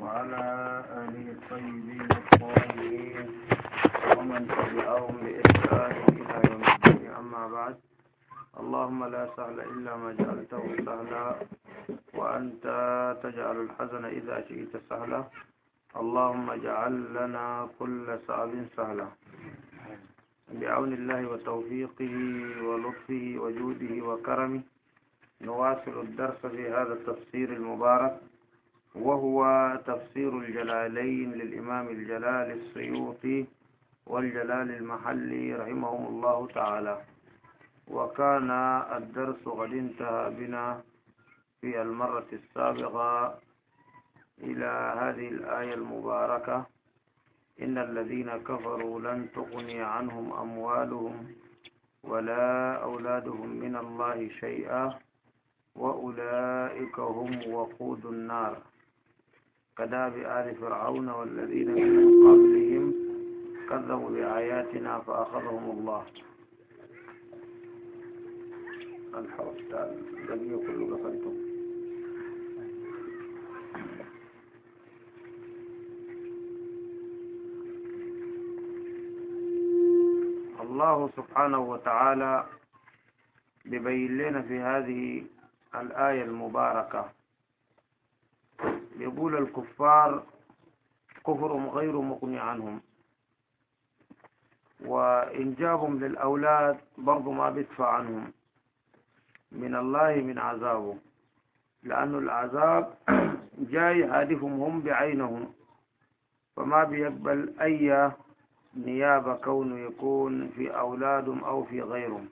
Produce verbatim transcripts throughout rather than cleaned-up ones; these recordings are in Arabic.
وعلى آله الطيبين الطاهرين ومن تبعهم بإحسان إلى يوم الدين. أما بعد، اللهم لا سهل إلا ما جعلته سهلا وأنت تجعل الحزن إذا شئت سهلا. اللهم اجعل لنا كل صعب سهلا بعون الله وتوفيقه ولطفه وجوده وكرمه. نواصل الدرس في هذا التفسير المبارك، وهو تفسير الجلالين للإمام الجلال السيوطي والجلال المحلي رحمهم الله تعالى. وكان الدرس قد انتهى بنا في المرة السابقة إلى هذه الآية المباركة: إن الذين كفروا لن تغني عنهم أموالهم ولا أولادهم من الله شيئا وأولئك هم وقود النار كداب آل فرعون والذين من قبلهم كذبوا بآياتنا فأخذهم الله. الحوض الذي كل قصدتم. الله سبحانه وتعالى بيبين لنا في هذه الآية المباركة، يقول الكفار كفرهم غير مغني عنهم، وإنجابهم للأولاد برضو ما بيدفع عنهم من الله من عذابه، لأن العذاب جاي هادفهم هم بعينهم، فما بيقبل أي نيابة كونه يكون في أولادهم أو في غيرهم.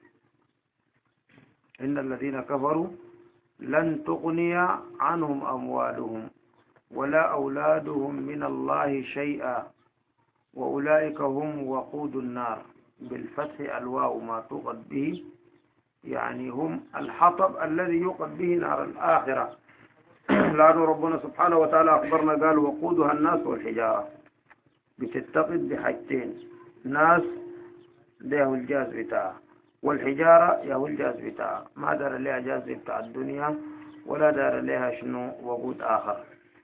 إن الذين كفروا لن تغني عنهم أموالهم ولا أولادهم من الله شيئا وأولئك هم وقود النار، بالفتح الواو ما توقد به، يعني هم الحطب الذي يوقد به نار الآخرة. لأن ربنا سبحانه وتعالى أخبرنا قال: وقودها الناس والحجارة. بتتقد بحاجتين: ناس ده الجاز بتاعها، والحجارة يهو الجاز بتاعها. ما دار لها جاز بتاع الدنيا ولا دار لها شنو وقود آخر.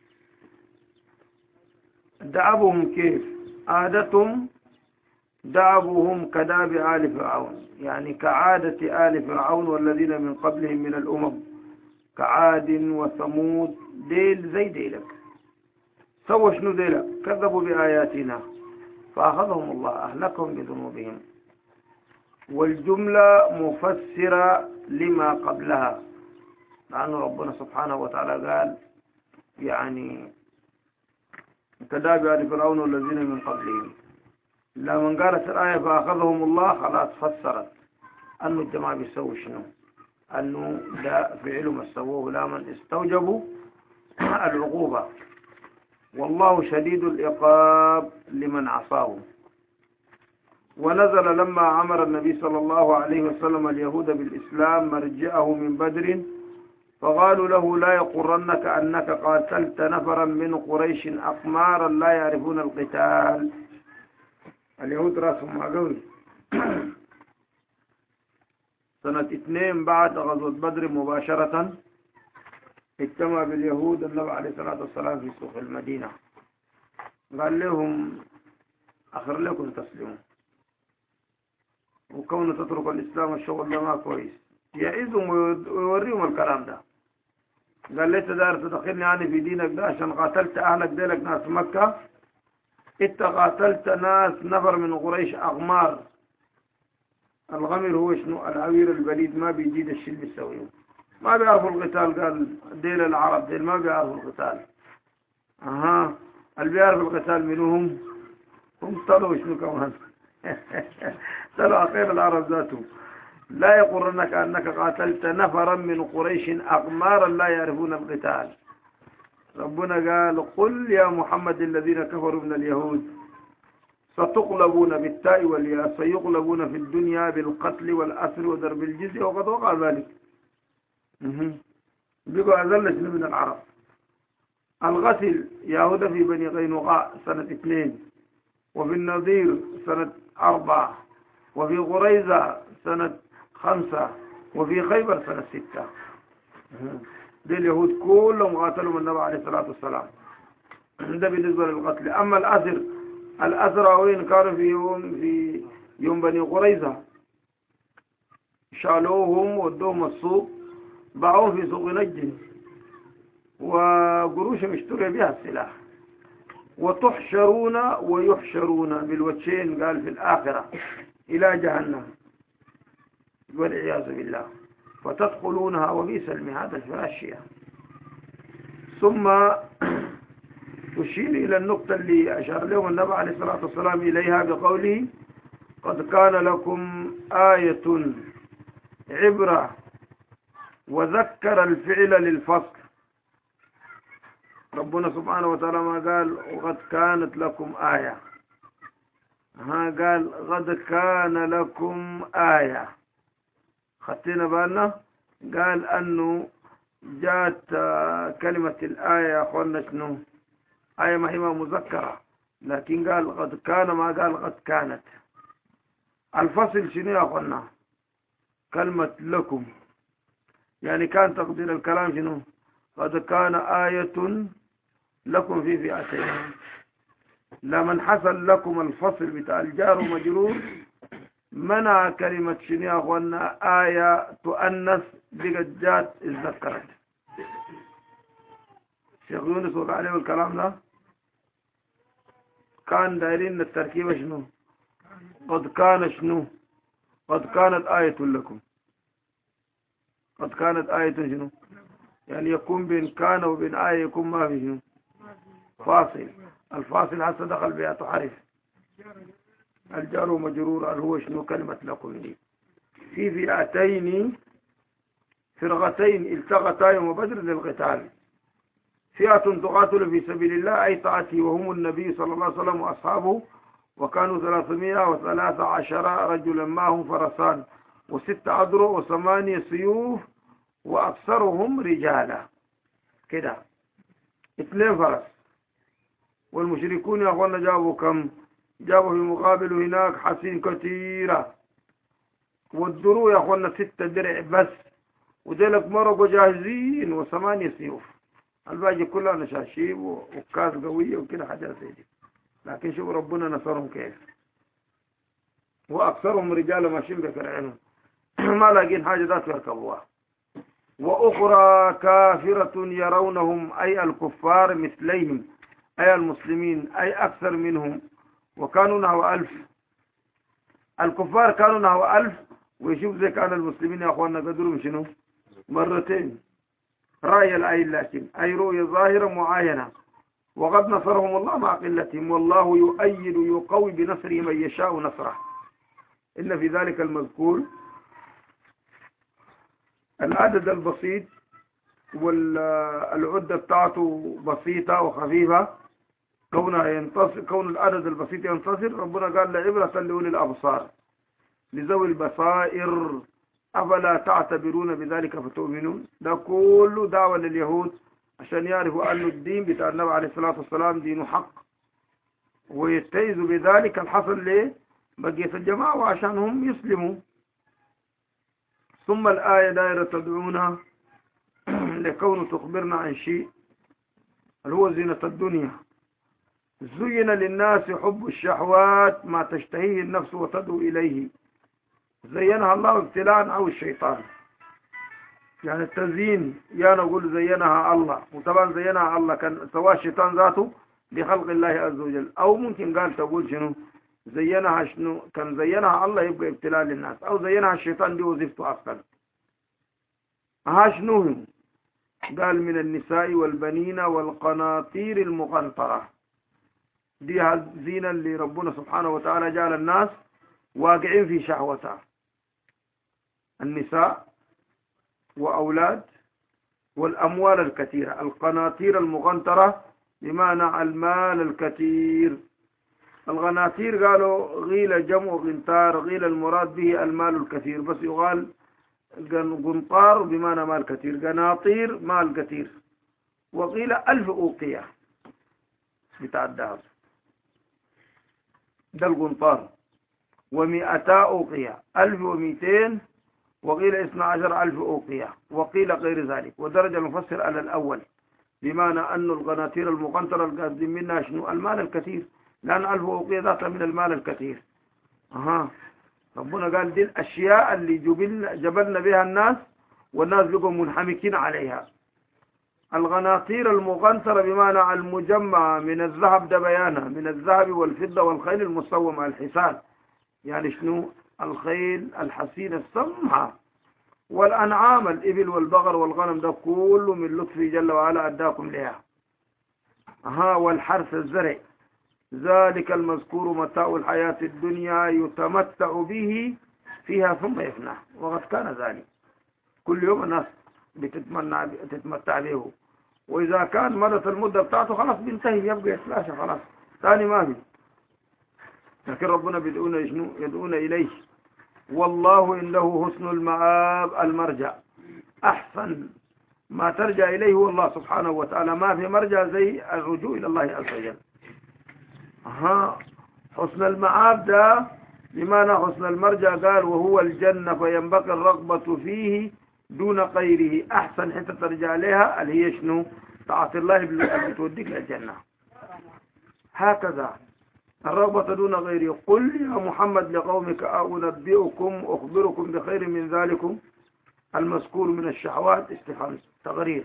دعبهم كيف؟ عادتهم دعبهم كداب آل فرعون، يعني كعادة آل فرعون والذين من قبلهم من الأمم، كعاد وثمود. ديل زي ديلك. سوى شنو ديلك؟ كذبوا بآياتنا فأخذهم الله، أهلكهم بذنوبهم. والجملة مفسرة لما قبلها، لأن ربنا سبحانه وتعالى قال يعني كداب آل فرعون والذين من قبلهم. لما قالت الآية فأخذهم الله خلاص فسرت أنه الجماعة بيسووا شنو، أنه ده فعلهم سووه لا من استوجبوا العقوبة. والله شديد العقاب لمن عصاه. ونزل لما أمر النبي صلى الله عليه وسلم اليهود بالإسلام مرجعه من بدر، فقالوا له: لا يقرنك أنك قاتلت نفرا من قريش أقمارا لا يعرفون القتال. اليهود راسهم معقول. سنة اثنين بعد غزوة بدر مباشرة اجتمع باليهود النبي عليه الصلاة والسلام في سوق المدينة، قال لهم: أخر لكم تسلموا، وكون تترك الإسلام والشغل ده ما كويس. يعيزهم ويوريهم الكلام ده. قال: ليس دار تدخلني يعني في دينك ده عشان قاتلت أهلك ديلك ناس مكة؟ إنت قاتلت ناس نفر من قريش أغمار. الغمر هو شنو؟ العوير البليد، ما بيجيد الشيء اللي بيسويه، ما بيعرفوا القتال. قال ديل العرب ديل ما بيعرفوا القتال. أها اللي بيعرفوا القتال منهم هم طلعوا شنو كمان طلعوا أخير العرب ذاتهم. لا يقرنك أنك قاتلت نفرا من قريش أقمارا لا يعرفون القتال. ربنا قال: قل يا محمد الذين كفروا من اليهود ستقلبون بالتاء والياء، سيقلبون في الدنيا بالقتل والأسر وضرب الجزية وقد وقع ذلك. بقوا أذل شنو من العرب. الغسل يهود في بني قينقاع سنة اثنين، وفي النظير سنة أربعة، وفي قريظة سنة خمسة، وفي خيبر سنة ستة. دي اليهود كلهم قاتلوا من النبي عليه الصلاة والسلام. ده بالنسبة للقتل. أما الأسر، الأسرى وين كانوا في يوم في يوم بني قريظة، شالوهم ودوهم السوق، باعوه في سوق نجد، وقروشهم اشتري بها السلاح. وتحشرون ويحشرون بالوجهين، قال في الآخرة إلى جهنم والعياذ بالله، فتدخلونها وبئس المهاد الفاشية. ثم تشير إلى النقطة اللي أشار لهم النبي عليه الصلاة والسلام إليها بقوله قد كان لكم آية عبرة وذكر الفعل للفصل. ربنا سبحانه وتعالى ما قال وقد كانت لكم آية، ها قال قد كان لكم آية. خدتنا بالنا؟ قال أنه جاءت كلمة الآية يا أخوانا شنو؟ آية ما هي مذكرة، لكن قال قد كان، ما قال قد كانت. الفصل شنو يا أخوانا؟ كلمة لكم، يعني كان تقدير الكلام شنو؟ قد كان آية لكم في فئتين. لمن حصل لكم الفصل بتاع الجار ومجرور منع كلمة شنو يا أخوانا؟ آية تؤنث بقت جات اتذكرت. شيخ يونس وقع عليه الكلام ده، كان دايرين التركيبة شنو؟ قد كان شنو؟ قد كانت آية لكم. قد كانت آية شنو؟ يعني يكون بين كان وبين آية يكون ما في شنو؟ فاصل. الفاصل هسه دخل بها تحرف الجار ومجرور اللي هو شنو؟ كلمة لكم دي. في فئتين فرقتين التقتا يوم بدر للقتال، فئة تقاتل في سبيل الله أي طاعته، وهم النبي صلى الله عليه وسلم وأصحابه، وكانوا ثلاثمائة وثلاثة عشر رجلا، معهم فرسان وست أذرع وثمانية سيوف وأكثرهم رجالا. كده اثنين فرس. والمشركون يا أخوانا جابوا كم؟ جابوا في مقابل هناك حصين كثيرة، والدروع يا أخوانا ستة درع بس، وديلك مرقوا جاهزين، وثمانية سيوف. الباقي كلها نشاشيب وكاس قوية وكده حاجات زي دي. لكن شوف ربنا نصرهم كيف، وأكثرهم رجالا ماشيين بكرعينهم ما لاقين حاجة ذات يركبوها. وأخرى كافرة يرونهم أي الكفار مثليهم أي المسلمين أي أكثر منهم، وكانوا نحو ألف. الكفار كانوا نحو ألف، ويشوف زي كان المسلمين يا أخواننا قدروا شنو؟ مرتين. رأي العين، لكن أي رؤية ظاهرة معاينة. وقد نصرهم الله مع قلتهم، والله يؤيد يقوي بنصره من يشاء نصره. إن في ذلك المذكور العدد البسيط والعدة بتاعته بسيطة وخفيفة، كونها ينتصر، كون العدد البسيط ينتصر. ربنا قال لعبرة لأولي الأبصار لذوي البصائر أفلا تعتبرون بذلك فتؤمنون. ده كله دعوة لليهود عشان يعرفوا أن الدين بتاع النبي عليه الصلاة والسلام دين حق، ويتيزوا بذلك الحصل ليه بقية الجماعة وعشان هم يسلموا. ثم الآية دائرة تدعونا لكون تخبرنا عن شيء اللي هو زينة الدنيا. زين للناس حب الشهوات ما تشتهيه النفس وتدعو إليه، زينها الله ابتلاء أو الشيطان. يعني التزيين يا نقول زينها الله، وطبعا زينها الله كان سواء الشيطان ذاته لخلق الله عز وجل، أو ممكن قال تقول شنو زينها شنو كان زينها الله يبقى ابتلاء للناس، أو زينها الشيطان دي وظيفته أصلا. ها شنو قال من النساء والبنين والقناطير المقنطرة. دي الزينة اللي ربنا سبحانه وتعالى جعل الناس واقعين في شهوتها، النساء وأولاد والأموال الكثيرة. القناطير المقنطرة بمعنى المال الكثير. القناطير قالوا غيل جمع قنطار، غيل المراد به المال الكثير، بس يقال قنطار بمعنى مال كثير، قناطير مال كثير. وقيل ألف أوقية بتاع الدهب، ده القنطار. ومئتا أوقية، ألف ومئتين، وقيل اثنى عشر ألف أوقية، وقيل غير ذلك. ودرجة المفسر على الأول بمعنى أن القناطير المقنطرة القاصدين منها شنو؟ المال الكثير، لأن ألف أوقية ذاتها من المال الكثير. أها ربنا قال دي الأشياء اللي جبلنا, جبلنا بها الناس والناس بقوا منحمكين عليها. القناطير المقنطرة بمعنى المجمعة من الذهب، ده بيانها من الذهب والفضة والخيل المسومة الحسان، يعني شنو؟ الخيل الحسين السمحة، والأنعام الإبل والبقر والغنم، ده كله من لطفه جل وعلا أداكم لها. ها والحرث الزرع، ذلك المذكور متاع الحياة الدنيا يتمتع به فيها ثم يفنى، وقد كان ذلك. كل يوم الناس بتتمنى تتمتع به، وإذا كان مدت المدة بتاعته خلاص بينتهي، يبقى يتلاشى خلاص ثاني ما في. لكن ربنا بيدعونا شنو؟ يدعونا إليه. والله عنده حسن المآب، المرجع، أحسن ما ترجع إليه هو الله سبحانه وتعالى، ما في مرجع زي الرجوع إلى الله عز وجل. ها حسن المآب ده بمعنى حسن المرجع، قال وهو الجنة، فينبغي الرغبة فيه دون غيره. أحسن حتى ترجع لها اللي هي شنو؟ طاعة الله اللي بتوديك للجنة. هكذا الرغبة دون غيره. قل يا محمد لقومك أنبئكم أخبركم بخير من ذلكم المذكور من الشهوات، استفهام تغرير.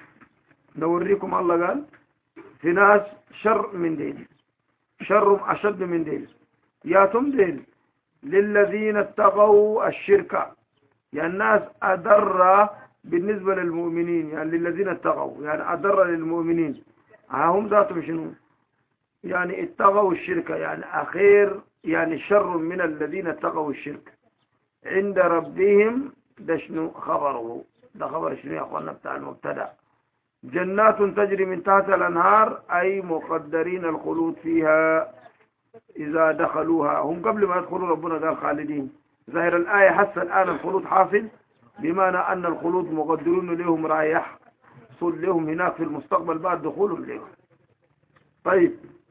نوريكم الله قال في ناس شر من دين، شر أشد من دين، ياتم دين للذين اتقوا الشرك، يعني الناس أدر بالنسبة للمؤمنين، يعني للذين اتقوا يعني أدر للمؤمنين. هم ذاتهم شنو؟ يعني اتقوا الشرك، يعني أخير، يعني شر من الذين اتقوا الشرك عند ربهم. ده شنو خبره؟ ده خبر شنو يا أخوانا بتاع المبتدأ. جنات تجري من تحت الأنهار، أي مقدرين الخلود فيها إذا دخلوها. هم قبل ما يدخلوا ربنا قال خالدين. ظاهر الآية حس الآن الخلود حاصل، بمعنى أن الخلود مقدرون لهم، رايح صل لهم هناك في المستقبل بعد دخولهم لهم. طيب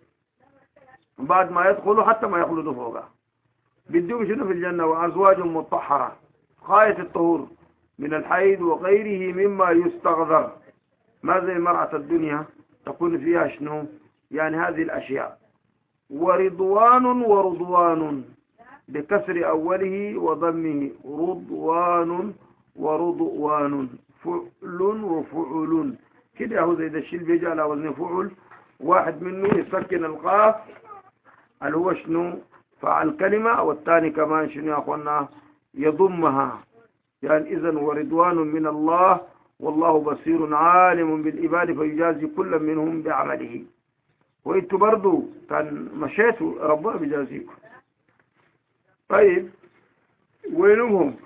بعد ما يدخلوا حتى ما يخلدوا فوقها بدهم شنو في الجنة؟ وأزواج مطهرة غاية الطهور من الحيض وغيره مما يستغذر، ما زي مرعى الدنيا تكون فيها شنو؟ يعني هذه الأشياء. ورضوان ورضوان بكسر أوله وضمه، رضوان ورضوان، فعل وفعل كده، هو زي ده الشيء بيجي على وزن فعل، واحد منه يسكن القاف اللي هو شنو؟ فعل كلمة، والثاني كمان شنو يا أخوانا؟ يضمها. يعني إذن ورضوان من الله والله بصير عالم بالعباد فيجازي كل منهم بعمله. وإنتوا برضو كان مشيتوا ربنا بيجازيكم. طيب وينهم؟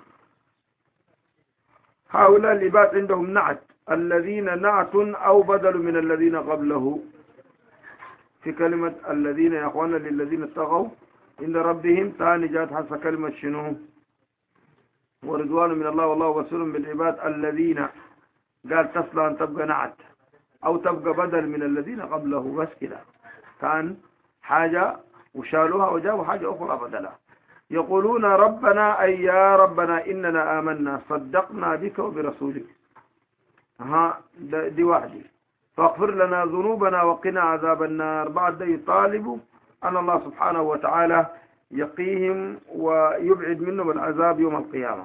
هؤلاء العباد عندهم نعت، الذين نعت أو بدل من الذين قبله. في كلمة الذين يا أخوانا للذين اتقوا عند ربهم، ثاني جاءت حسب كلمة شنو؟ ورضوان من الله والله بصير بالعباد. الذين قال تصلى أن تبقى نعت أو تبقى بدل من الذين قبله، بس كده كان حاجة وشالوها وجابوا حاجة أخرى بدلها. يقولون ربنا أي يا ربنا إننا آمنا صدقنا بك وبرسولك. ها دي واحدة. فاغفر لنا ذنوبنا وقنا عذاب النار. بعد يطالبوا أن الله سبحانه وتعالى يقيهم ويبعد منهم العذاب يوم القيامة.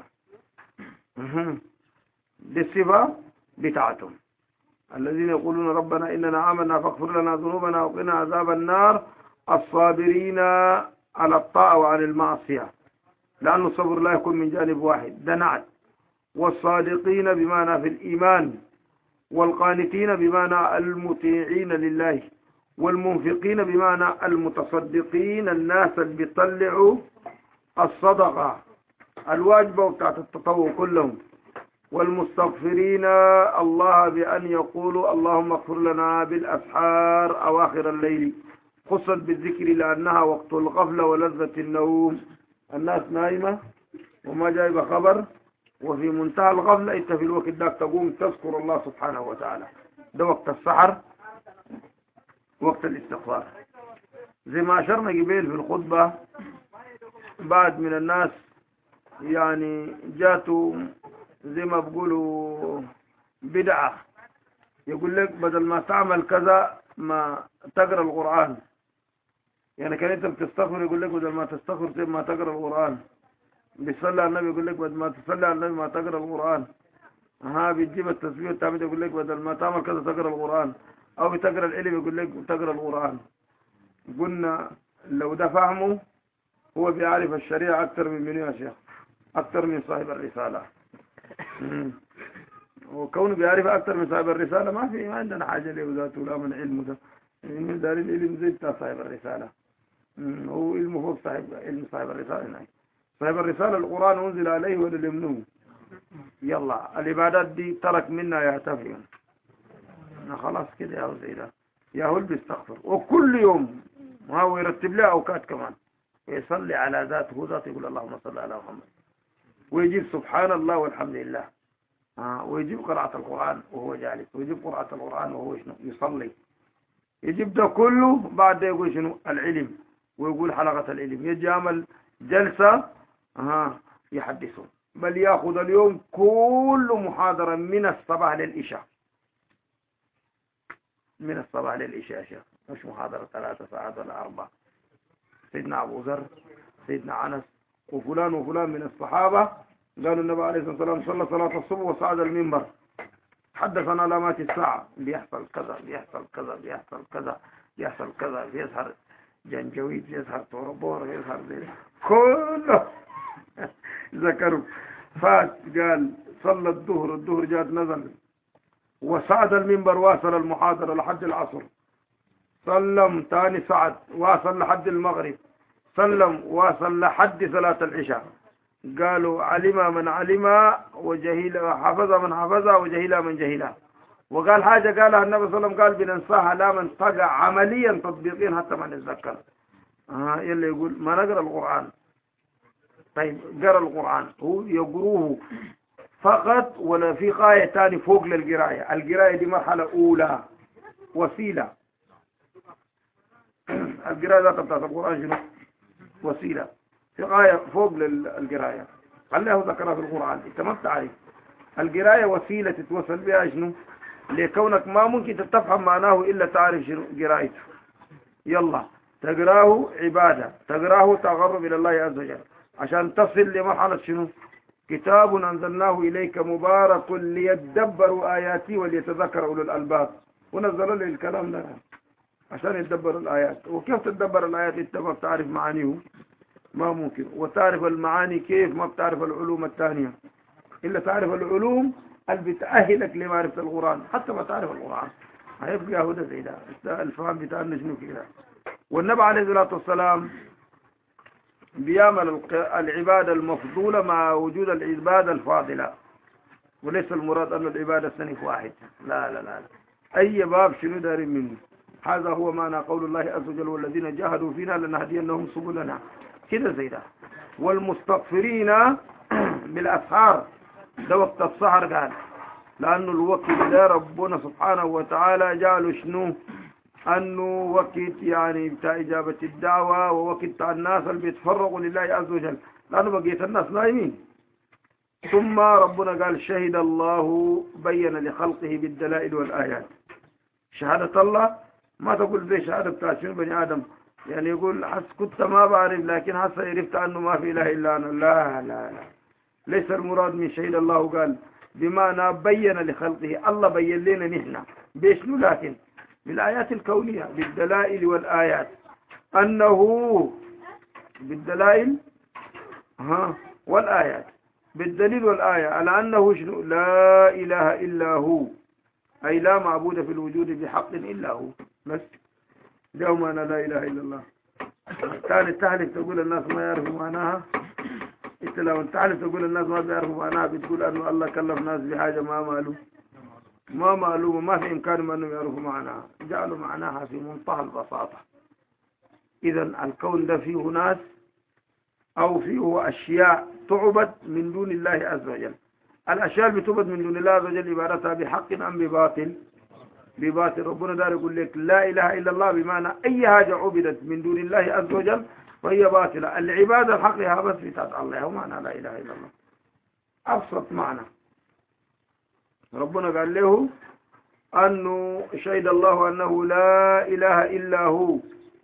دي الصفة بتاعتهم، الذين يقولون ربنا إننا آمنا فاغفر لنا ذنوبنا وقنا عذاب النار. الصابرين على الطاعة وعن المعصية، لأن الصبر لا يكون من جانب واحد، ده نعت. والصادقين بمعنى في الإيمان، والقانتين بمعنى المطيعين لله، والمنفقين بمعنى المتصدقين، الناس اللي بيطلعوا الصدقة الواجبة وبتاعت التطوع كلهم. والمستغفرين الله بأن يقولوا اللهم اغفر لنا بالأسحار أواخر الليل، خصت بالذكر لأنها وقت الغفلة ولذة النوم. الناس نايمة وما جايبة خبر، وفي منتهى الغفلة انت في الوقت ذاك تقوم تذكر الله سبحانه وتعالى. ده وقت السحر، وقت الاستغفار. زي ما أشرنا قبيل في الخطبة، بعد من الناس يعني جاتوا زي ما بقولوا بدعة، يقول لك بدل ما تعمل كذا ما تقرأ القرآن. يعني كان انت بتستغفر يقول لك بدل ما تستغفر ما تقرأ القرآن. بيصلي على النبي يقول لك بدل ما تصلي على النبي ما تقرأ القرآن. ها بتجيب التسبيح التعبيد يقول لك بدل ما تعمل كذا تقرأ القرآن. او بتقرأ العلم يقول لك تقرأ القرآن. قلنا لو ده فهمه هو بيعرف الشريعة أكثر من منو يا شيخ؟ أكثر من صاحب الرسالة. وكونه بيعرف أكثر من صاحب الرسالة ما في، ما عندنا حاجة له ذاته لا من علمه ده. من دار العلم زي بتاع صاحب الرسالة. هو علمه فوق صاحب علم صاحب الرسالة هنا. صاحب الرسالة القرآن أنزل عليه ولا يمنوه. يلا العبادات دي ترك منا يعتفي. خلاص كده يا زي ده يا هو بيستغفر وكل يوم ما هو يرتب له أوقات كمان ويصلي على ذاته ذاته يقول اللهم صل على محمد ويجيب سبحان الله والحمد لله. آه ويجيب قراءة القرآن وهو جالس ويجيب قراءة القرآن وهو شنو يصلي. يجيب ده كله بعد يقول شنو العلم ويقول حلقة العلم. يجي يعمل جلسة آه يحدثه بل يأخذ اليوم كل محاضرة من الصباح للعشاء. من الصباح للعشاء شيخ مش محاضرة ثلاثة ساعات ولا أربعة. سيدنا أبو ذر سيدنا أنس وفلان وفلان من الصحابة قالوا النبي عليه الصلاة والسلام صلى صلاة الصبح وصعد المنبر حدث عن علامات الساعة بيحصل كذا بيحصل كذا بيحصل كذا بيحصل كذا بيظهر جنجويد بيظهر طوربور بيظهر كله ذكروا. فات قال صلى الظهر الظهر جاءت نزل وصعد المنبر واصل المحاضرة لحد العصر. سلم تاني صعد واصل لحد المغرب. سلم واصل لحد صلاة العشاء. قالوا علم من علم وجهل حفظ من حفظ وجهل من جهل. وقال حاجة قالها النبي صلى الله عليه وسلم قال بننساها لا من طقع عمليا تطبيقين حتى ما نتذكر. آه يلي يقول ما نقرأ القرآن. طيب قرأ القرآن هو يقروه فقط ولا في غاية تاني فوق للقراية؟ القراية دي مرحلة أولى وسيلة. القراية ذات بتاعت القرآن شنو؟ وسيلة. في غاية فوق للقراية خليه ذكرها في القرآن. انت ما بتعرف القراية وسيلة تتوصل بها شنو؟ لكونك ما ممكن تفهم معناه إلا تعرف شنو قرايته. يلا تقراه عبادة تقراه تقرب إلى الله عز وجل عشان تصل لمرحلة شنو؟ كتاب أنزلناه إليك مبارك ليتدبروا آياتي وليتذكر أولو الألباب. ونزل لي الكلام ده عشان يتدبر الآيات. وكيف تتدبر الآيات انت ما بتعرف معانيه؟ ما ممكن. وتعرف المعاني كيف ما بتعرف العلوم الثانية إلا تعرف العلوم اللي بتأهلك لمعرفة القرآن. حتى ما تعرف القرآن هيبقى هو ده زي ده الفهم بتاعنا شنو كده. والنبي عليه الصلاة والسلام بيعمل العبادة المفضولة مع وجود العبادة الفاضلة. وليس المراد أن العبادة صنف واحد لا لا لا, لا. أي باب شنو دارين منه. هذا هو معنى قول الله عز وجل والذين جاهدوا فينا لنهدينهم سبلنا كده زي ده. والمستغفرين بالأسحار ده وقت السحر قال لأنه الوقت ده ربنا سبحانه وتعالى جعله شنو أنه وقت يعني بتاع إجابة الدعوة ووقت بتاع الناس اللي بيتفرقوا لله عز وجل لأنه بقيت الناس نايمين. ثم ربنا قال شهد الله بين لخلقه بالدلائل والآيات. شهادة الله ما تقول زي شهادة بتاع شنو بني آدم يعني يقول حس كنت ما بعرف لكن حس عرفت أنه ما في إله إلا أنا. لا لا لا ليس المراد من شهد الله قال بمعنى بين لخلقه. الله بين لنا نحن بيشنو لكن بالآيات الكونية بالدلائل والآيات أنه بالدلائل ها والآيات بالدليل والآية على أنه شنو لا إله إلا هو أي لا معبود في الوجود بحق إلا هو. بس اليوم أنا لا إله إلا الله. كانت تحلف تقول الناس ما يعرفوا معناها. انت لو تحلف تقول الناس ما بيعرفوا معناها بتقول أنه الله كلف ناس بحاجة ما مالوا ما معلومة ما في إمكانهم أنهم يعرفوا معناها. جعلوا معناها في منتهى البساطة. إذا الكون ده فيه ناس أو فيه أشياء تعبد من دون الله عز وجل. الأشياء اللي بتعبد من دون الله عز وجل عبارتها بحق أم بباطل؟ بباطل. ربنا دار يقول لك لا إله إلا الله بمعنى أي حاجة عبدت من دون الله عز وجل فهي باطلة. العبادة الحقها بس بتاعت الله ومعنى لا إله إلا الله أبسط معنى. ربنا قال له أنه شهد الله أنه لا إله إلا هو،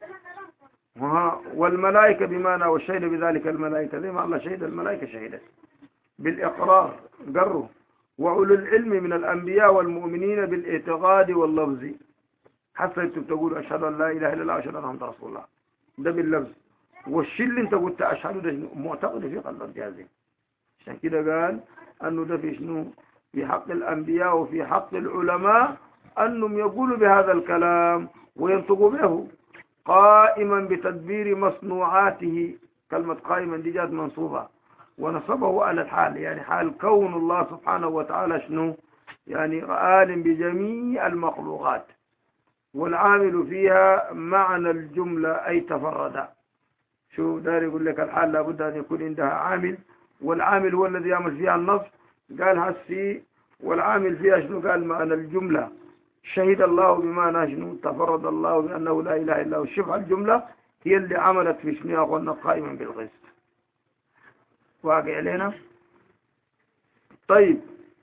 والملائكة بمعنى والشهد بذلك الملائكة، زي ما الله شهد الملائكة شهدت بالإقرار قروا، وأولو العلم من الأنبياء والمؤمنين بالاعتقاد واللفظ، حتى انتم تقولوا أشهد أن لا إله إلا الله وأشهد أن محمدا رسول الله، ده باللفظ. والشيء اللي انت قلت أشهد ده معتقد في قلب الجازم. عشان كده قال أنه ده في شنو؟ في حق الأنبياء وفي حق العلماء أنهم يقولوا بهذا الكلام وينطقوا به قائما بتدبير مصنوعاته. كلمة قائما دي جات منصوبة ونصبه على الحال، يعني حال كون الله سبحانه وتعالى شنو؟ يعني عالم بجميع المخلوقات، والعامل فيها معنى الجملة أي تفرد. شو دار يقول لك الحال لابد أن يكون عندها عامل، والعامل هو الذي يعمل فيها النصب. قال هسي والعامل فيها شنو؟ قال معنى الجملة. شهد الله بمعنى شنو؟ تفرد الله بأنه لا إله إلا هو. شوف الجملة هي اللي عملت في شنو يا أخوانا؟ قائما بالقسط. واقع علينا؟ طيب،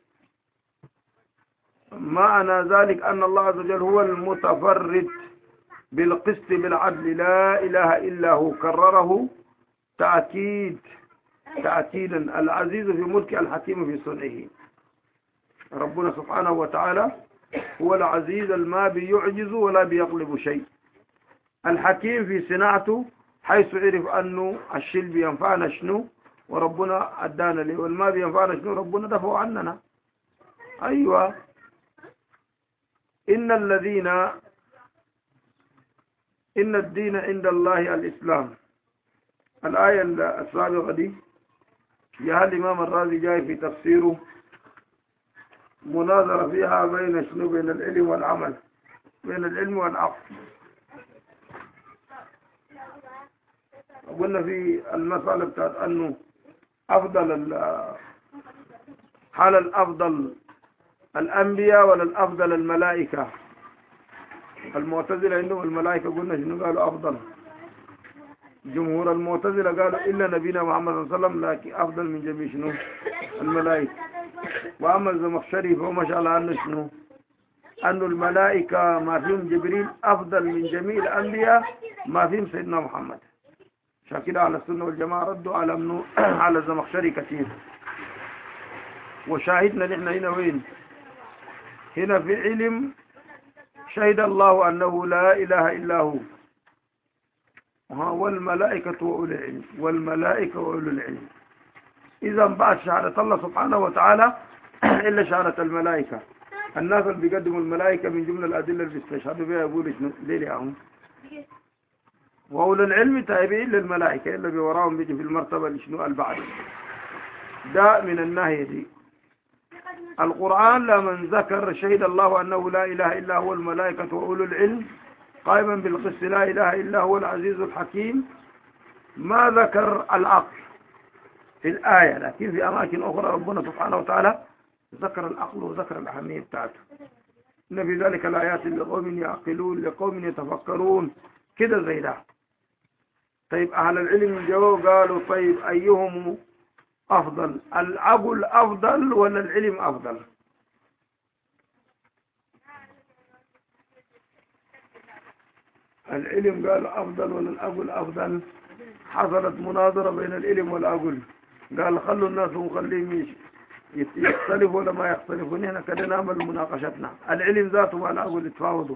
معنى ذلك أن الله عز وجل هو المتفرد بالقسط بالعدل، لا إله إلا هو. كرره تأكيد تأكيدا. العزيز في ملكه الحكيم في صنعه. ربنا سبحانه وتعالى هو العزيز الما بيعجز ولا بيغلب شيء. الحكيم في صناعته، حيث عرف أنه الشيء بينفعنا شنو وربنا أدانا له، والما بينفعنا شنو ربنا دفعوا عننا. أيوة. إن الذين إن الدين عند الله الإسلام. الآية السابقة دي جاء الإمام الرازي جاي في تفسيره مناظرة فيها بين شنو؟ بين العلم والعمل، بين العلم والعقل. قلنا في المسألة بتاعت أنه أفضل حال الأفضل الأنبياء ولا الأفضل الملائكة. المعتزلة عندهم الملائكة قلنا شنو؟ قالوا أفضل. جمهور المعتزلة قالوا إلا نبينا محمد صلى الله عليه وسلم لكن أفضل من جميع شنو؟ الملائكة. وأما الزمخشري فهو ما شاء الله عنه شنو؟ أن الملائكة ما فيهم جبريل أفضل من جميع الأنبياء ما فيهم سيدنا محمد. عشان كده على السنة والجماعة ردوا على منو؟ على الزمخشري كثير. وشاهدنا نحن هنا وين؟ هنا في علم شهد الله أنه لا إله إلا هو، والملائكة وأولو العلم، والملائكة وأولو العلم. إذا بعد شهادة الله سبحانه وتعالى إلا شهادة الملائكة. الناس اللي بيقدموا الملائكة من جملة الأدلة اللي بيستشهدوا بها يقولوا شنو؟ ليه لهم؟ وأولو العلم تابعين للملائكة إلا بوراهم بيجي في المرتبة اللي شنو البعد. ده من الناحية دي. القرآن لمن ذكر شهد الله أنه لا إله إلا هو الملائكة وأولو العلم قائما بالقسط لا إله إلا هو العزيز الحكيم، ما ذكر العقل في الآية، لكن في أماكن أخرى ربنا سبحانه وتعالى ذكر العقل وذكر الأهمية بتاعته. إن في ذلك الآيات لقوم يعقلون لقوم يتفكرون كده زي ده. طيب أهل العلم جو قالوا طيب أيهم أفضل؟ العقل أفضل ولا العلم أفضل؟ العلم قال أفضل ولا العقل أفضل؟ حصلت مناظرة بين العلم والعقل. قال خلوا الناس ونخليهم يختلفوا ولا ما يختلفوا، نحن كده نعمل مناقشتنا. العلم ذاته والعقل يتفاوضوا.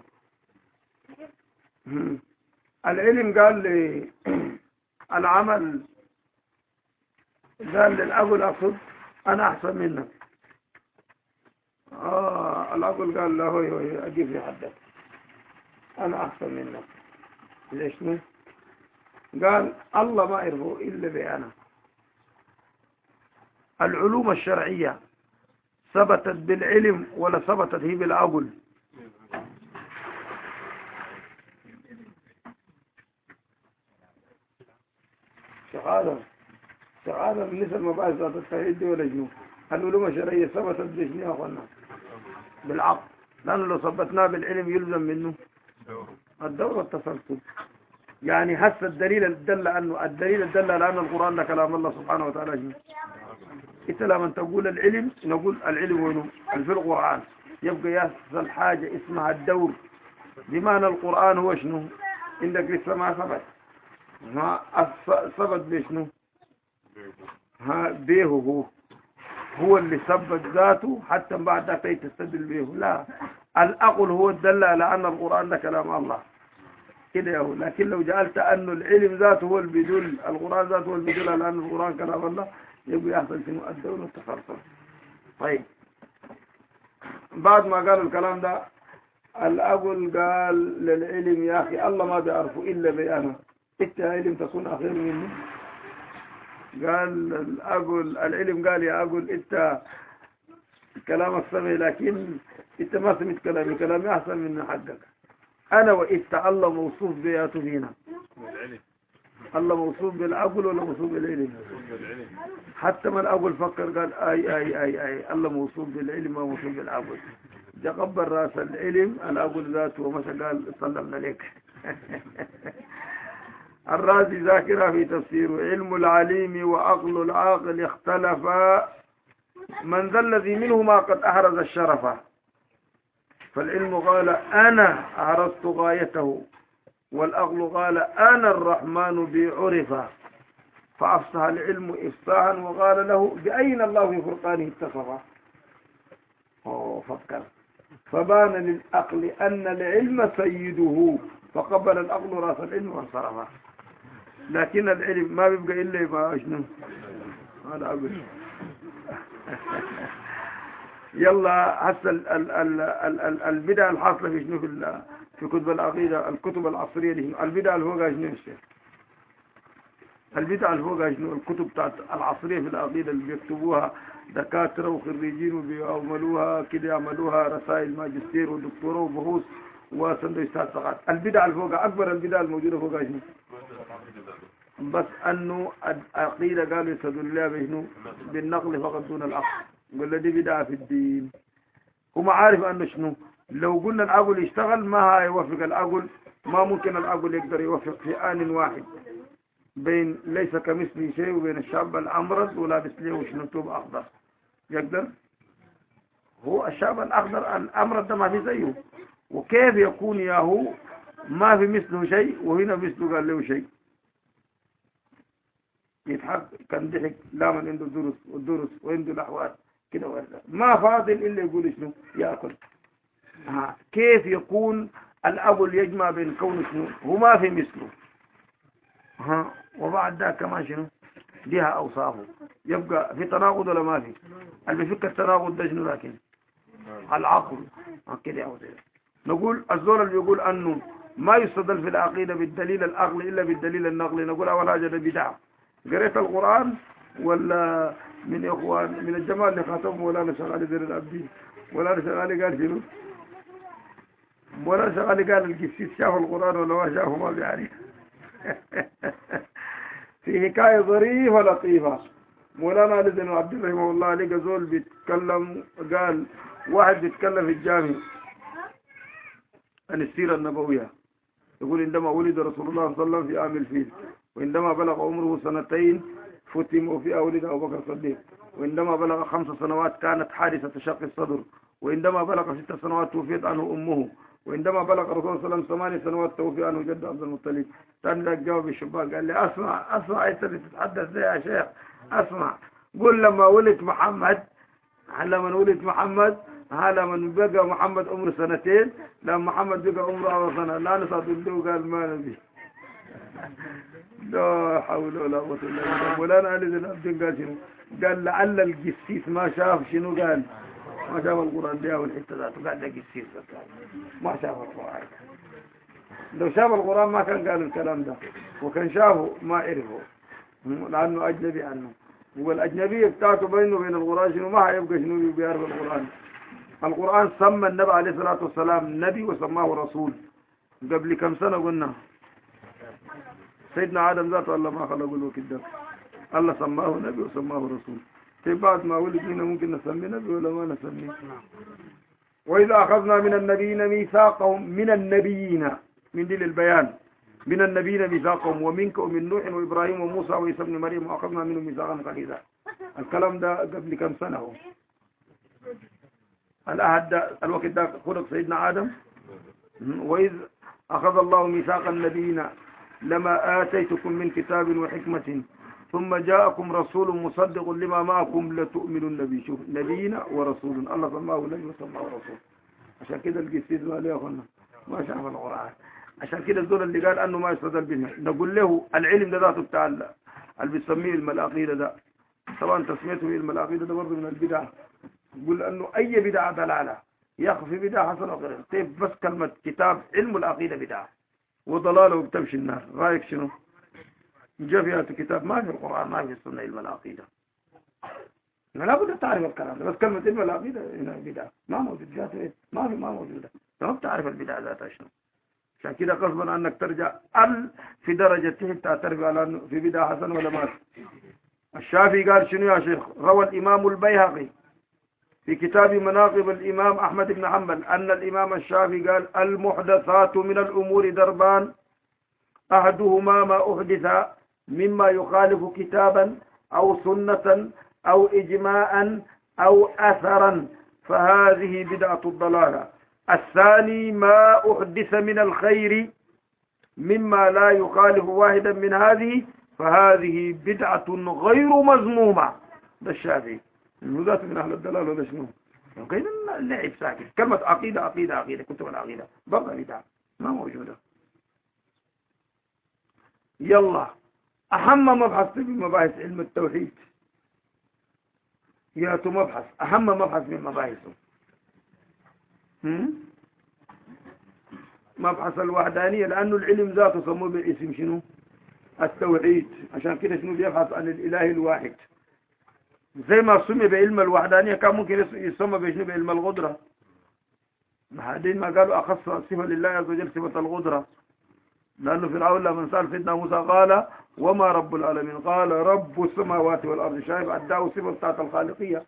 العلم قال لي العمل، قال للعقل أقصد أنا أحسن منك. آه العقل قال له هوي هوي أجيب لي حدك أنا أحسن منك. ليش نه؟ قال الله ما يرضو إلا بأنا. العلوم الشرعية ثبتت بالعلم ولا ثبتت هي بالعقل؟ شهادة شهادة بالنسبة للمباحث ذات التوحيد ولا جنوب. العلوم الشرعية ثبتت بشنو يا أخوانا؟ بالعقل، لأنه لو ثبتناه بالعلم يلزم منه الدورة التسلسل. يعني حس الدليل الدل أنه الدليل الدل على أن القرآن ده كلام الله سبحانه وتعالى. إنت لما تقول العلم نقول العلم وينه في القرآن، يبقى يحصل حاجة اسمها الدور. بمعنى القرآن هو شنو؟ عندك لسه ما ثبت، ما ثبت بشنو؟ ها بيه هو هو اللي ثبت ذاته حتى بعد ذلك تستدل به. لا، الأقل هو الدل على أن القرآن ده كلام الله كده هو. لكن لو جعلت أن العلم ذاته هو اللي بيدل، القرآن ذاته هو اللي بيدل على أن القرآن كلام الله، يبقى يحصل شنو؟ الدور والتفلسف. طيب بعد ما قالوا الكلام ده، الأقل قال للعلم يا أخي الله ما بيعرفه إلا بيانا، إنت علم تكون أخير مني. قال الأقل العلم قال يا أقل إنت كلامك سمع لكن إنت ما سمعت كلامي، كلامي أحسن من حقك. أنا وإنت الله موصوف بياته فينا. الله موصوف بالعقل ولا موصوف بالعلم؟ حتى ما الأقل فكر قال أي أي أي أي الله موصوف بالعلم وموصوف بالعقل. تقبل راس العلم الأقل ذاته ومشى قال سلمنا لك. الرازي ذاكرة في تفسيره: علم العليم وعقل العاقل اختلفا، من ذا الذي منهما قد أحرز الشرف. فالعلم قال أنا أحرزت غايته، والعقل قال أنا الرحمن بي عرفا. فأفصح العلم إفصاحا وقال له بأين الله في فرقانه اتصفا. أوه فكر. فبان للعقل أن العلم سيده، فقبل العقل رأس العلم وانصرفا. لكن العلم ما بيبقى إلا ما أشنو هذا أقول. يلا هسه البدع الحاصلة في شنو في في كتب العقيدة، الكتب العصرية دي. البدع اللي فوقها شنو الشيخ؟ البدع اللي فوقها شنو؟ الكتب بتاعت العصرية في العقيدة اللي بيكتبوها دكاترة وخريجين وبيعملوها كده، يعملوها رسائل ماجستير ودكتوراه وبحوث وسندويشات فقط. البدع اللي فوقها أكبر البدع الموجودة فوقها شنو؟ بس أنه العقيدة قالوا يستدل لها بشنو؟ بالنقل فقط دون العقل. قلنا دي بدعة في الدين. هم عارف أنه شنو؟ لو قلنا العقل يشتغل ما هيوفق العقل، ما ممكن العقل يقدر يوفق في آن واحد بين ليس كمثله شيء وبين الشاب الأمرد ولابس له شنو ثوب أخضر. يقدر؟ هو الشاب الأخضر الأمرد ده ما في زيه، وكيف يكون ياهو ما في مثله شيء وهنا مثله قال له شيء؟ يضحك كان ضحك لا من عنده درس والدرس وعنده الأحوال كده ولا ما فاضل إلا يقول شنو؟ يأكل. ها كيف يكون الأول يجمع بين كون شنو؟ هو ما في مثله. ها وبعد ذاك كمان شنو؟ لها أوصافه. يبقى في تناقض ولا ما في؟ اللي بيفكر التناقض ده شنو؟ لكن العقل كده أو كده. نقول الزول اللي بيقول أنه ما يستدل في العقيدة بالدليل العقل إلا بالدليل النقلي، نقول أول حاجة ده بدعة. قريت القرآن ولا من إخوان من الجماعة اللي خاطبهم ولا شغالي زر العبدين ولا شغالي قال شنو؟ ولا شغالي قال القسيس شاف القرآن ولا ما شافه ما بيعرف. في حكاية ظريفة لطيفة. مولانا علي بن عبد الله رحمه الله لقى زول بيتكلم، قال واحد بيتكلم في الجامع عن السيرة النبوية، يقول عندما ولد رسول الله صلى الله عليه وسلم في عام الفيل، وعندما بلغ عمره سنتين فتم وفيها ولد أبو بكر الصديق، وعندما بلغ خمس سنوات كانت حادثة شق الصدر، وعندما بلغ ست سنوات توفيت عنه أمه، وعندما بلغ الرسول صلى الله عليه وسلم ثمان سنوات توفي عنه جد عبد المطلب. كان لك جواب الشباب قال لي أسمع أسمع أنت اللي تتحدث ده يا شيخ، أسمع. قل لما ولد محمد، لما ولد محمد هذا من بقى محمد عمره سنتين، لما محمد بقى عمره أول سنة لا نصعد له قال ما نبي. لا حول ولا قوة إلا بالله. مولانا علي بن عبد الله قال شنو؟ قال لعل القسيس ما شاف شنو؟ قال ما شاف القرآن ده والحتة ذاته، قال ده قسيس ما شاف القرآن. لو شاف القرآن ما كان قال الكلام ده، وكان شافه ما عرفه لأنه أجنبي عنه. والأجنبية بتاعته بينه وبين القرآن شنو؟ ما هيبقى شنو بيعرف القرآن. القرآن سمى النبي عليه الصلاة والسلام نبي وسماه رسول قبل كم سنة قلنا؟ سيدنا آدم ذاته الله ما خلقه له كده، الله سماه نبي وسماه رسول. في بعد ما ولد هنا ممكن نسميه نبي ولا ما نسميه؟ وإذا أخذنا من النبيين ميثاقهم، من النبيين من دل البيان، من النبيين ميثاقهم ومنك ومن نوح وإبراهيم وموسى وعيسى ابن مريم وأخذنا منهم ميثاقا غليظا. الكلام ده قبل كم سنة هو. الأهد ده الوقت ده خلق سيدنا آدم. وإذ أخذ الله ميثاق النبيين لما آتيتكم من كتاب وحكمة ثم جاءكم رسول مصدق لما معكم لتؤمنون به. شوف نبينا ورسول الله سماه نبي وسماه رسول. عشان كده القسيس قال يا اخوانا ما شاف القرآن. عشان كده الزول اللي قال انه ما يستدل به نقول له العلم ده ذاته بتاع اللي بيسميه علم العقيده ده، طبعا تسميته علم العقيده ده برضه من البدع. يقول انه اي بدعه ضلاله يا اخي، في بدعه حسنه وغيرها. طيب بس كلمه كتاب علم العقيده بدعه وضلاله وبتمشي النار، رايك شنو؟ جاء فيها كتاب ما في القرآن ما في السنة علم العقيدة. لا بد تعرف الكلام ده، بس كلمة علم العقيدة هنا بدعة ما موجود، جات ما في ما موجودة، ما بتعرف البدعة ذاتها شنو. عشان كده غصبا انك ترجع ال في درجة حتى ترجع على في بدعة حسن ولا ما. الشافعي قال شنو يا شيخ؟ روى الإمام البيهقي في كتاب مناقب الإمام أحمد بن حنبل أن الإمام الشافعي قال المحدثات من الأمور دربان، أحدهما ما أحدث مما يخالف كتابا أو سنة أو إجماعا أو أثرا فهذه بدعة الضلالة. الثاني ما أحدث من الخير مما لا يخالف واحدا من هذه فهذه بدعة غير مذمومة. ده الشافعي المذات من أهل الضلال ولا شنو؟ كاين اللعب ساكت. كلمة عقيدة عقيدة عقيدة كتب العقيدة برضه بدعة ما موجودة. يلا أهم مبحث في مباحث علم التوحيد، ياتوا مبحث أهم مبحث من مباحثه مبحث الوحدانية، لأنه العلم ذاته سموه بالاسم شنو؟ التوحيد. عشان كده شنو بيبحث عن الإله الواحد. زي ما سمي بعلم الوحدانية كان ممكن يسمى بشنو؟ بعلم القدرة. بعدين ما قالوا أخص صفة لله عز وجل صفة القدرة، لأنه فرعون لما سأل سيدنا موسى قال وما رب العالمين؟ قال رب السماوات والأرض. شايف أداه صفة بتاعت الخالقية.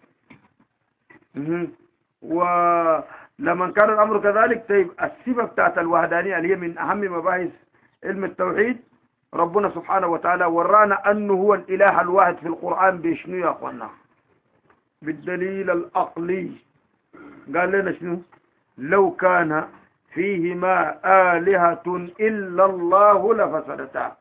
ولما كان الأمر كذلك طيب الصفة بتاعت الوحدانية اللي هي من أهم مباحث علم التوحيد ربنا سبحانه وتعالى ورانا أنه هو الإله الواحد في القرآن بشنو يا أخوانا؟ بالدليل العقلي. قال لنا شنو؟ لو كان فيهما آلهة إلا الله لفسدتا.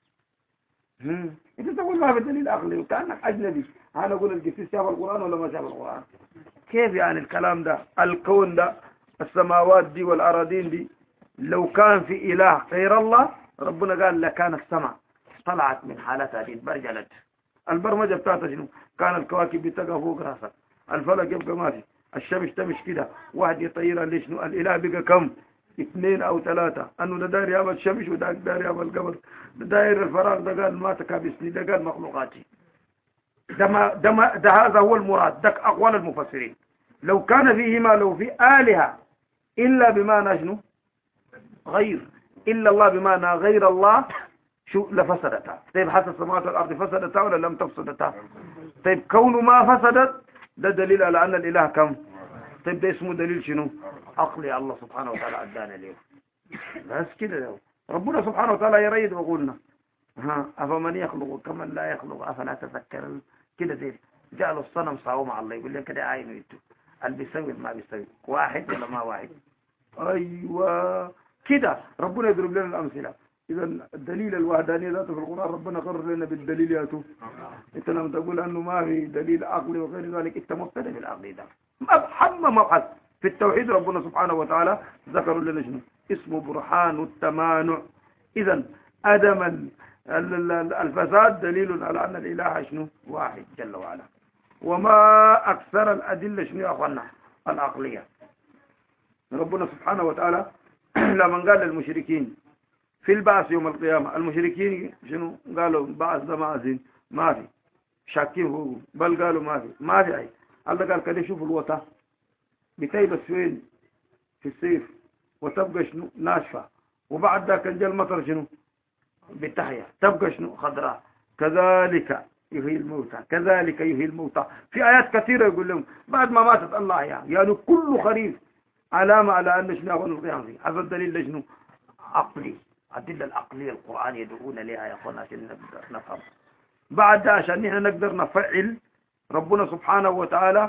انت تقول ما بدليل عقلي وكأنك أجنبي. أنا أقول الجسيس شاف القرآن ولا ما شاف القرآن؟ كيف يعني الكلام ده؟ الكون ده السماوات دي والأراضين دي لو كان في إله غير الله ربنا قال لكان السماء طلعت من حالتها دي برجلت. البرمجة بتاعتها شنو؟ كان الكواكب بتقع فوق راسها، الفلك يبقى ما في، الشمس تمش كده، واحد يطيرها ليش؟ الإله بقى كم؟ اثنين او ثلاثة. انه ده داير يابا الشمس وده داير يابا القمر، ده داير الفراغ، ده قال ما تكابسني، ده قال مخلوقاتي. ده ما ده ما ده هذا هو المراد. ده اقوال المفسرين. لو كان فيهما لو في آلهة الا بمعنى شنو؟ غير، الا الله بمعنى غير الله شو لفسدتها. طيب حتى السماوات والارض فسدتها ولا لم تفسدتها؟ طيب كون ما فسدت ده دليل على ان الاله كم؟ طيب ده اسمه دليل شنو؟ عقلي الله سبحانه وتعالى ادانا له. بس كده ربنا سبحانه وتعالى يريد وقولنا ها افمن يخلق كمن لا يخلق افلا تذكرون. كده زي جعلوا الصنم صاوم مع الله. يقول لك كده عينه يتو اللي بيسوي ما بيسوي واحد ولا ما واحد. ايوه كده ربنا يضرب لنا الامثله. اذا الدليل الوحدانيه ذاته في القران ربنا قرر لنا بالدليل ياتو. انت لما تقول انه ما في دليل عقلي وغير ذلك انت مبتدئ بالعقيده. أهم مبحث في التوحيد ربنا سبحانه وتعالى ذكروا لنا شنو؟ اسمه برهان التمانع. إذا عدم الفساد دليل على أن الإله شنو؟ واحد جل وعلا. وما أكثر الأدلة شنو يا أخوانا؟ العقلية. ربنا سبحانه وتعالى لما قال للمشركين في البعث يوم القيامة، المشركين شنو قالوا؟ بعث ده ما ما في، شاكين هو، بل قالوا ما في ما في أي. الله قال كده شوفوا الوطا بتيبس فين؟ في السيف وتبقى شنو؟ ناشفة. وبعد ذاك جاء المطر شنو؟ بتحيا تبقى شنو؟ خضراء. كذلك يحيي الموتى كذلك يحيي الموتى. في آيات كثيرة يقول لهم بعد ما ماتت الله يعني يعني كل خريف علامة على أن شنو يكون القيامة فيه. هذا الدليل لشنو؟ عقلي. الأدلة العقلية القرآن يدعونا لها يا أخوانا عشان نفهم. بعد عشان نحن نقدر نفعل ربنا سبحانه وتعالى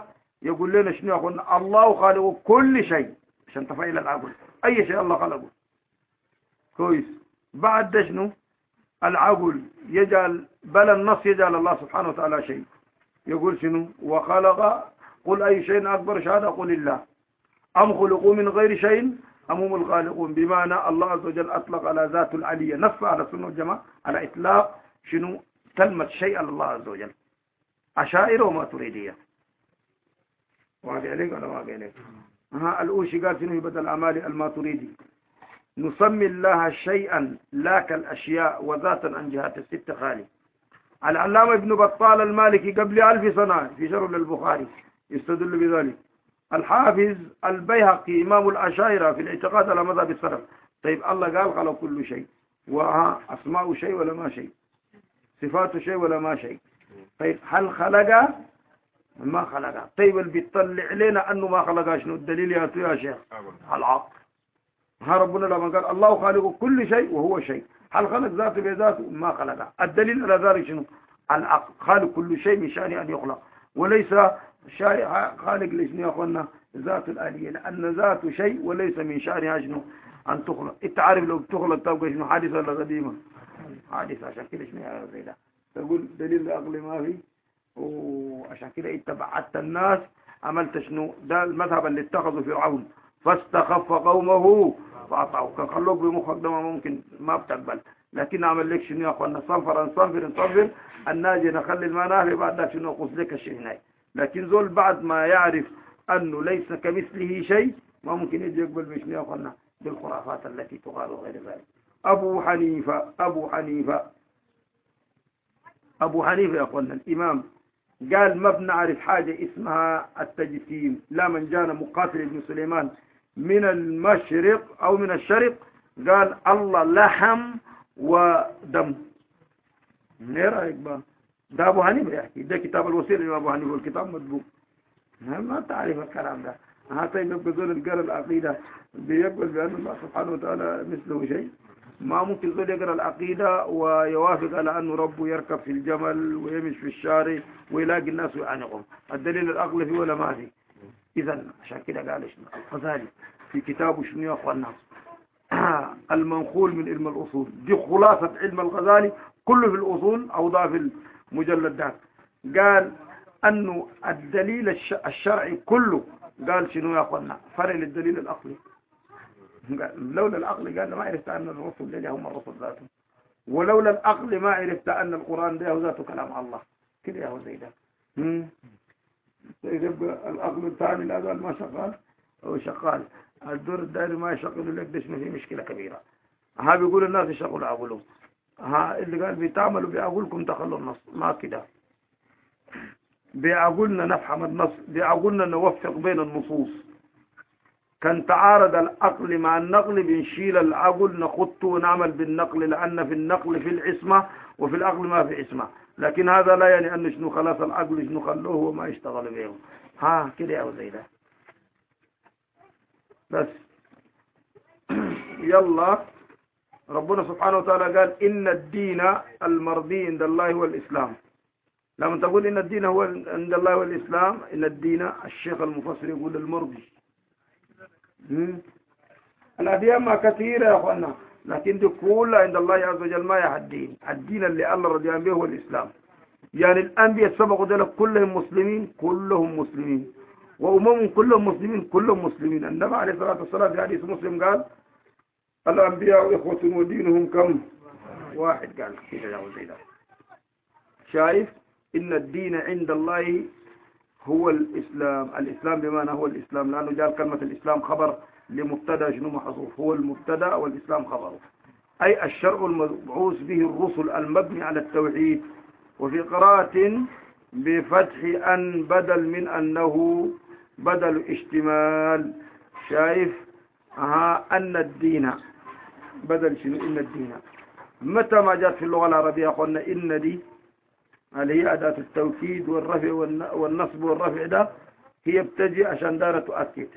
يقول لنا شنو يا أخوانا؟ الله خالق كل شيء عشان تفعيل العقل، أي شيء الله خلقه كويس. بعد ده شنو؟ العقل يجعل بل النص يجعل الله سبحانه وتعالى شيء، يقول شنو؟ وخلق قل أي شيء أكبر شهادة قل الله أم خلقوا من غير شيء أم هم الخالقون، بمعنى الله عز وجل أطلق على ذات العلية، نص على السنة والجماعة على إطلاق شنو؟ كلمة شيء على الله عز وجل، عشائر وما تريدية. واقع عليك ولا واقع عليك؟ ها الأوشي قال شنو بدل الأعمال الماتريدي نسمي الله شيئا لا كالأشياء وذاتا عن جهات الست خالي. العلامة ابن بطال المالكي قبل ألف سنة في شرح للبخاري يستدل بذلك. الحافظ البيهقي إمام الأشاعرة في الاعتقاد على مذهب السلف. طيب الله قال خلق كل شيء، وأسماء شيء ولا ما شيء، صفات شيء ولا ما شيء. طيب هل خلق؟ ما خلق. طيب اللي بيطلع لنا أنه ما خلق شنو الدليل يا يا شيخ؟ العقل. ها ربنا لما قال الله خالق كل شيء وهو شيء، هل خلق ذاته بذاته؟ ما خلق. الدليل على ذلك شنو؟ العقل. خالق كل شيء من شأنه أن يخلق، وليس خالق لشنو يا أخوانا؟ ذات الآلية، لأن ذات شيء وليس من شأنها شنو؟ أن تخلق. أنت عارف لو تخلق تبقى شنو؟ حادثة ولا قديمة؟ حادثة. عشان كده شنو يا زي ده تقول دليل العقل ما في، وعشان كده انت بعدت الناس عملت شنو؟ ده المذهب اللي اتخذوا فرعون فاستخف قومه فأطعوا. كان خلوك بمخك ده ممكن ما بتقبل، لكن عمل لك شنو يا اخوانا؟ صنفر صنفر صنفر الناجي نخلي المنافع بعد ذلك شنو يقص لك الشيء هناك. لكن زول بعد ما يعرف انه ليس كمثله شيء ما ممكن يجي يقبل بشنو يا اخوانا؟ بالخرافات التي تقال وغير ذلك. ابو حنيفه ابو حنيفه ابو حنيفه يا اخوانا الامام قال ما بنعرف حاجة اسمها التجسيم، لا من جانا مقاتل بن سليمان من المشرق أو من الشرق قال الله لحم ودم. ايه رأيك بقى؟ ده أبو حنيفة يحكي، ده كتاب الوسيلة لأبو حنيفة والكتاب مطبوع. ما تعرف الكلام ده. ها طيب يبقى زول القرى العقيدة بيقبل بأن الله سبحانه وتعالى مثله شيء؟ ما ممكن زول يقرأ العقيدة ويوافق على أنه ربه يركب في الجمل ويمشي في الشارع ويلاقي الناس ويعانقهم. الدليل العقل فيه ولا ما فيه؟ إذن عشان كده قال شنو الغزالي في كتابه شنو يا أخوانا؟ المنقول من علم الأصول، دي خلاصة علم الغزالي كله في الأصول أو ضاف في المجلد ده. قال أنه الدليل الشرعي كله قال شنو يا أخوانا؟ فرق للدليل العقلي. لولا العقل قال ما عرفت أن الرسل ده هم الرسل ذاتهم، ولولا العقل ما عرفت أن القرآن ده ذاته كلام الله. كده يا هو زي ده. يبقى العقل الثاني لا قال ما شغال هو شغال، الدور الدائري ما يشغل لك، ده في مشكلة كبيرة. ها بيقول الناس يشغلوا عقلهم، ها اللي قال بيتعملوا بعقولكم تخلوا النص، ما كده. بعقولنا نفهم النص، بعقولنا نوفق بين النصوص. كان تعارض العقل مع النقل بنشيل العقل نخطه ونعمل بالنقل، لأن في النقل في العصمة وفي العقل ما في عصمة. لكن هذا لا يعني أن شنو خلاص العقل شنو خلوه وما يشتغل به. ها كده يا زي ده بس. يلا ربنا سبحانه وتعالى قال إن الدين المرضي عند الله هو الإسلام. لما تقول إن الدين هو عند الله هو الإسلام، إن الدين الشيخ المفسر يقول المرضي. الأديان ما كثيرة يا أخوانا، لكن دي كلها عند الله عز وجل ما يا الدين. الدين اللي الله رضي به هو الإسلام. يعني الأنبياء سبقوا ذلك كلهم مسلمين، كلهم مسلمين، وأمم كلهم مسلمين، كلهم مسلمين. النبي عليه الصلاة والسلام في حديث مسلم قال الأنبياء إخوة ودينهم كم واحد. قال كده يا زي ده. شايف إن الدين عند الله هو الإسلام. الإسلام بمعنى هو الإسلام، لأنه جاء كلمة الإسلام خبر لمبتدا شنو محذوف، هو المبتدا والإسلام خبره، أي الشرع المبعوث به الرسل المبني على التوحيد. وفي قراءة بفتح أن بدل من أنه بدل اشتمال. شايف ها أن الدين بدل شنو إن الدين. متى ما جاءت في اللغة العربية قلنا إن دي اللي هي أداة التوكيد والرفع والنصب والرفع، ده هي بتجي عشان دارة تؤكد.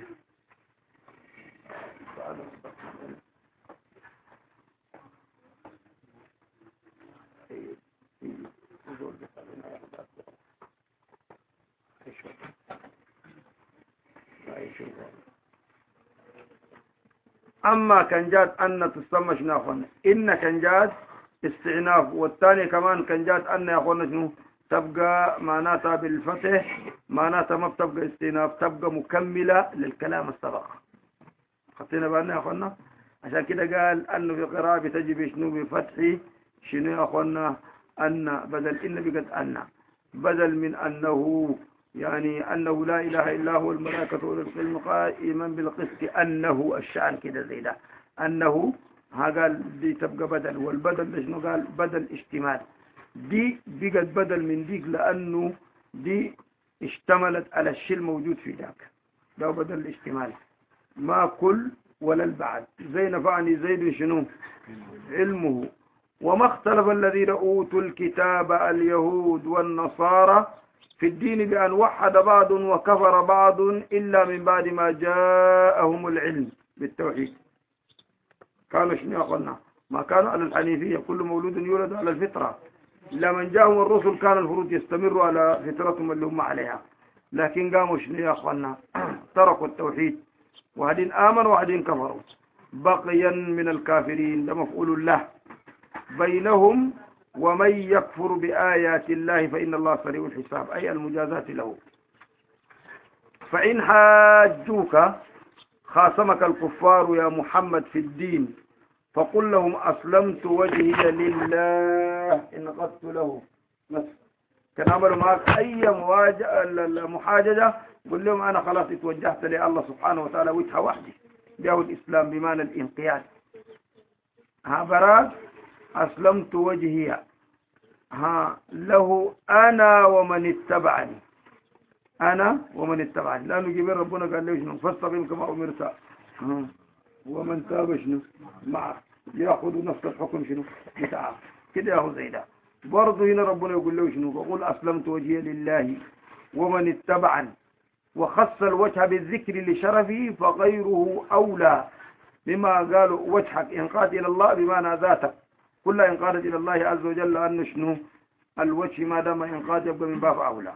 أما كان جاد أن تسمى شنو يا أخوانا إن كان جاد استئناف، والثاني كمان كان جاد أن يا أخوانا شنو تبقى معناتها بالفتح، معناتها ما بتبقى استئناف، تبقى مكملة للكلام السبق. خطينا بالنا يا أخوانا. عشان كده قال أنه في قراءة بتجي شنو بفتح شنو يا أخوانا أن بدل إن بقت أن، بدل من أنه يعني أنه لا إله إلا هو الملائكة أولو العلم قائما بالقسط، أنه الشأن كده زي ده أنه ها قال دي تبقى بدل، والبدل شنو قال بدل اشتمال، دي بقت بدل من ديك لأنه دي اشتملت على الشيء الموجود في ذاك، ده بدل الاشتمال ما كل ولا البعد. زي نفعني زيد شنو علمه. وما اختلف الذين أوتوا الكتاب اليهود والنصارى في الدين بأن وحد بعض وكفر بعض إلا من بعد ما جاءهم العلم بالتوحيد. كانوا شنو قلنا ما كانوا على الحنيفية، كل مولود يولد على الفطرة، لمن جاءهم الرسل كان المفروض يستمروا على فطرتهم اللي هم عليها، لكن قاموا شنو يا أخوانا تركوا التوحيد، وهدين آمنوا وهدين كفروا، بقيا من الكافرين ده مفعول له بينهم ومن يكفر بآيات الله فإن الله سريع الحساب، أي المجازات له. فإن حاجوك خاصمك الكفار يا محمد في الدين فقل لهم أسلمت وجهي لله إن قدت له، بس كان عملوا معك أي محاججة قل لهم أنا خلاص اتوجهت لله سبحانه وتعالى وجهة وحدي، جاءوا الإسلام بمعنى الانقياد. ها براد أسلمت وجهي ها له أنا ومن اتبعني، أنا ومن اتبعني، لأنه جبريل ربنا قال له شنو فاستقم كما أمرت ومن تاب شنو معه يأخذ نفس الحكم شنو بتاعه كده ياخذ زي ده. برضه هنا ربنا يقول له شنو بقول أسلمت وجهي لله ومن اتبعني، وخص الوجه بالذكر لشرفه فغيره أولى، مما قالوا وجهك انقاد إلى الله بمعنى ذاتك، كل انقادت إلى الله عز وجل أن شنو الوجه ما دام انقاد يبقى من باب أولى.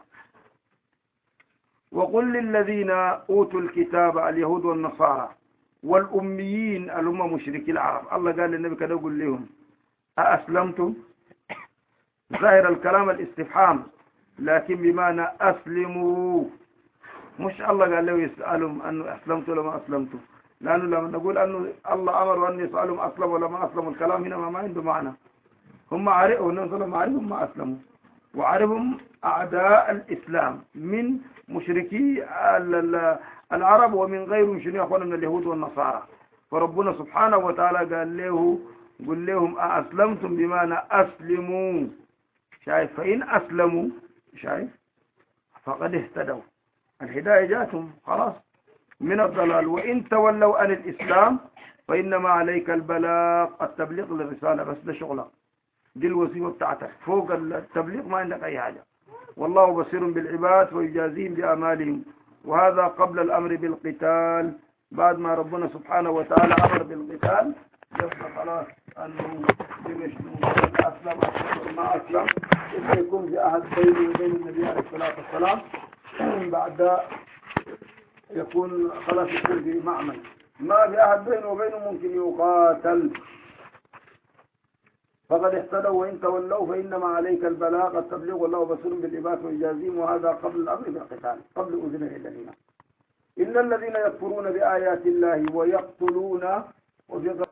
وقل للذين أوتوا الكتاب اليهود والنصارى والأميين الأمة مشركي العرب، الله قال للنبي كده يقول لهم أأسلمتم؟ ظاهر الكلام الاستفهام، لكن بمعنى أسلموا، مش الله قال له يسألهم أنه أسلمت ولا ما أسلمت، لأنه لما نقول أنه الله أمر أن يسألهم أسلم ولا ما أسلموا الكلام هنا ما عنده معنى، هم عرفوا أنهم عرفوا ما أسلموا، وعرفهم أعداء الإسلام من مشركي العرب ومن غيرهم شنو يا أخوانا من اليهود والنصارى. فربنا سبحانه وتعالى قال له قل لهم أسلمتم بمعنى أسلموا، شايف؟ فإن أسلموا شايف فقد اهتدوا، الهداية جاتهم خلاص من الضلال. وإن تولوا عن الإسلام فإنما عليك البلاغ، التبليغ للرسالة بس، ده شغلك، دي الوظيفة بتاعتك، فوق التبليغ ما عندك أي حاجة. والله بصير بالعباد ويجازيهم بأعمالهم. وهذا قبل الأمر بالقتال، بعد ما ربنا سبحانه وتعالى أمر بالقتال يبقى خلاص أنه أسلم أسلم ما أسلم إذا يكون في أحد بينه وبين النبي عليه الصلاة والسلام، بعد يكون خلاص يكون في معمل، ما في أحد بينه وبينه ممكن يقاتل. فقد اهتدوا وإن تولوا فإنما عليك البلاغ التبليغ والله بصير بالعباد ويجازيهم. وهذا قبل الأمر بالقتال، قبل أذن الذين إلا الذين يكفرون بآيات الله ويقتلون وفي